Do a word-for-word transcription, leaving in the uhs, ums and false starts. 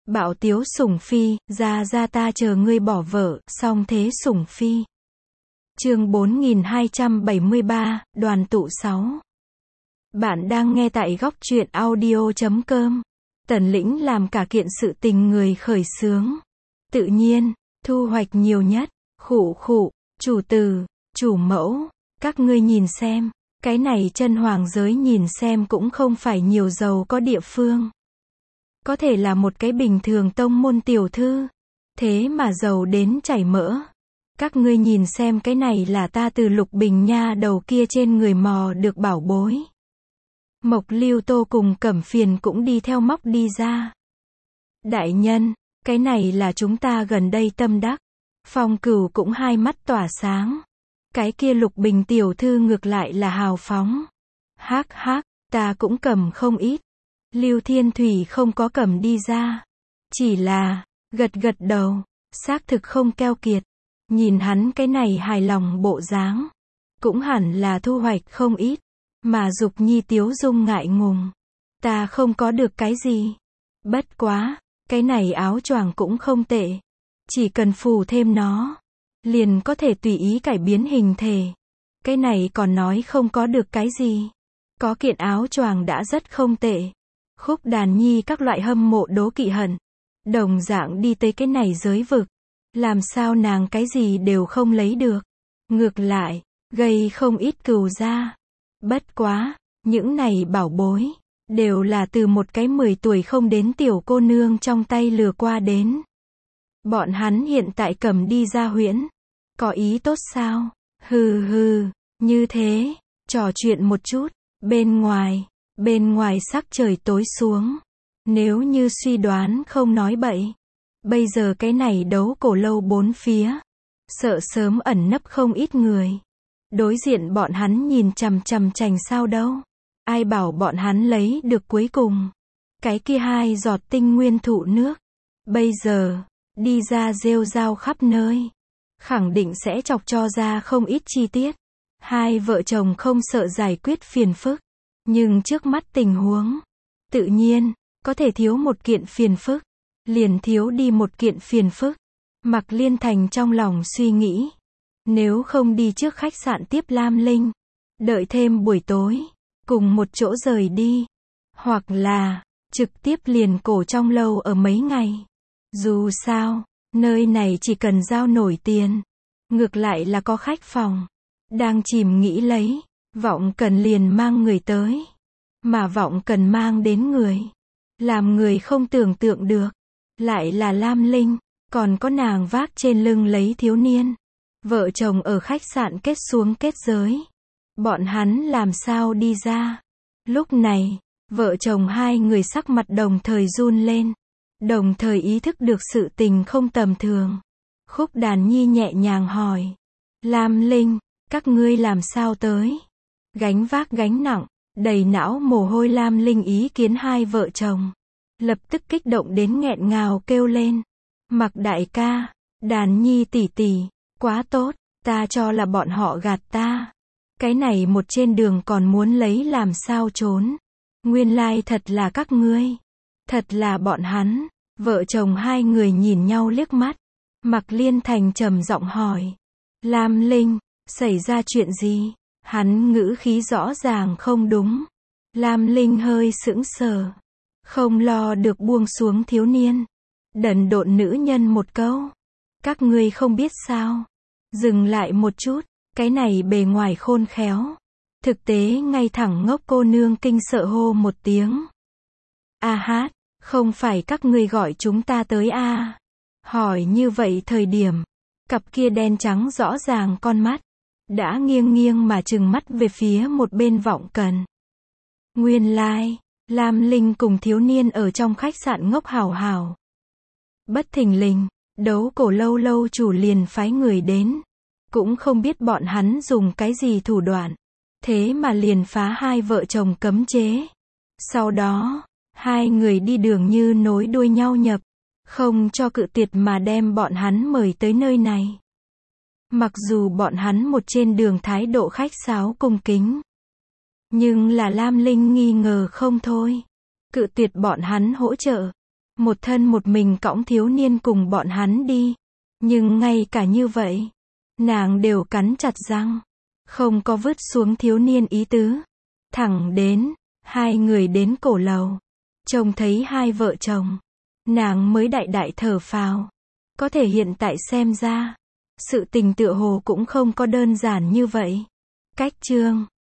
Bảo Tiếu Sủng Phi, ra ra ta chờ ngươi bỏ vợ, song thế Sủng Phi. Chương bốn nghìn hai trăm bảy mươi ba, đoàn tụ sáu. Bạn đang nghe tại góc truyện audio chấm com. Tần Lĩnh làm cả kiện sự tình người khởi xướng. Tự nhiên, thu hoạch nhiều nhất. Khụ khụ, chủ từ, chủ mẫu, các ngươi nhìn xem, cái này chân hoàng giới nhìn xem cũng không phải nhiều giàu có địa phương. Có thể là một cái bình thường tông môn tiểu thư, thế mà giàu đến chảy mỡ. Các ngươi nhìn xem cái này là ta từ Lục Bình nha đầu kia trên người mò được bảo bối. Mộc Lưu Tô cùng Cẩm Phiền cũng đi theo móc đi ra. Đại nhân, cái này là chúng ta gần đây tâm đắc. Phong Cửu cũng hai mắt tỏa sáng. Cái kia Lục Bình tiểu thư ngược lại là hào phóng. Hắc hắc, ta cũng cầm không ít. Lưu Thiên Thủy không có cầm đi ra. Chỉ là, gật gật đầu, xác thực không keo kiệt. Nhìn hắn cái này hài lòng bộ dáng. Cũng hẳn là thu hoạch không ít. Mà Dục Nhi Tiếu Dung ngại ngùng. Ta không có được cái gì. Bất quá, cái này áo choàng cũng không tệ. Chỉ cần phủ thêm nó, liền có thể tùy ý cải biến hình thể. Cái này còn nói không có được cái gì. Có kiện áo choàng đã rất không tệ. Khúc Đàn Nhi các loại hâm mộ đố kỵ hận. Đồng dạng đi tới cái này giới vực. Làm sao nàng cái gì đều không lấy được. Ngược lại, gây không ít cừu ra. Bất quá, những này bảo bối, đều là từ một cái mười tuổi không đến tiểu cô nương trong tay lừa qua đến. Bọn hắn hiện tại cầm đi ra huyễn. Có ý tốt sao? Hừ hừ, như thế, trò chuyện một chút, bên ngoài, bên ngoài sắc trời tối xuống. Nếu như suy đoán không nói bậy, bây giờ cái này đấu cổ lâu bốn phía, sợ sớm ẩn nấp không ít người. Đối diện bọn hắn nhìn chằm chằm chành sao đâu. Ai bảo bọn hắn lấy được cuối cùng. Cái kia hai giọt tinh nguyên thụ nước. Bây giờ, đi ra rêu rao khắp nơi. Khẳng định sẽ chọc cho ra không ít chi tiết. Hai vợ chồng không sợ giải quyết phiền phức. Nhưng trước mắt tình huống, tự nhiên, có thể thiếu một kiện phiền phức. Liền thiếu đi một kiện phiền phức. Mạc Liên Thành trong lòng suy nghĩ. Nếu không đi trước khách sạn tiếp Lam Linh. Đợi thêm buổi tối. Cùng một chỗ rời đi. Hoặc là, trực tiếp liền cổ trong lâu ở mấy ngày. Dù sao, nơi này chỉ cần giao nổi tiền. Ngược lại là có khách phòng. Đang chìm nghĩ lấy. Vọng cần liền mang người tới. Mà Vọng cần mang đến người. Làm người không tưởng tượng được. Lại là Lam Linh. Còn có nàng vác trên lưng lấy thiếu niên. Vợ chồng ở khách sạn kết xuống kết giới. Bọn hắn làm sao đi ra. Lúc này, vợ chồng hai người sắc mặt đồng thời run lên. Đồng thời ý thức được sự tình không tầm thường. Khúc Đàn Nhi nhẹ nhàng hỏi. Lam Linh, các ngươi làm sao tới? Gánh vác gánh nặng, đầy não mồ hôi Lam Linh ý kiến hai vợ chồng. Lập tức kích động đến nghẹn ngào kêu lên. Mặc đại ca, Đàn Nhi tỷ tỷ, quá tốt, ta cho là bọn họ gạt ta. Cái này một trên đường còn muốn lấy làm sao trốn. Nguyên lai thật là các ngươi. Thật là bọn hắn. Vợ chồng hai người nhìn nhau liếc mắt. Mạc Liên Thành trầm giọng hỏi. Lam Linh, xảy ra chuyện gì? Hắn ngữ khí rõ ràng không đúng. Lam Linh hơi sững sờ. Không lo được buông xuống thiếu niên. Đần độn nữ nhân một câu. Các ngươi không biết sao? Dừng lại một chút. Cái này bề ngoài khôn khéo. Thực tế ngay thẳng ngốc cô nương kinh sợ hô một tiếng. A hát, không phải các ngươi gọi chúng ta tới a à? Hỏi như vậy thời điểm. Cặp kia đen trắng rõ ràng con mắt. Đã nghiêng nghiêng mà trừng mắt về phía một bên Vọng Cần. Nguyên lai, Lam Linh cùng thiếu niên ở trong khách sạn ngốc hào hào. Bất thình lình, đấu cổ lâu lâu chủ liền phái người đến. Cũng không biết bọn hắn dùng cái gì thủ đoạn. Thế mà liền phá hai vợ chồng cấm chế. Sau đó, hai người đi đường như nối đuôi nhau nhập. Không cho cự tuyệt mà đem bọn hắn mời tới nơi này. Mặc dù bọn hắn một trên đường thái độ khách sáo cung kính. Nhưng là Lam Linh nghi ngờ không thôi. Cự tuyệt bọn hắn hỗ trợ. một thân một mình cõng thiếu niên cùng bọn hắn đi. Nhưng ngay cả như vậy, nàng đều cắn chặt răng, không có vứt xuống thiếu niên ý tứ. Thẳng đến, hai người đến cổ lầu, trông thấy hai vợ chồng, nàng mới đại đại thở phào. Có thể hiện tại xem ra, sự tình tựa hồ cũng không có đơn giản như vậy. Cách chương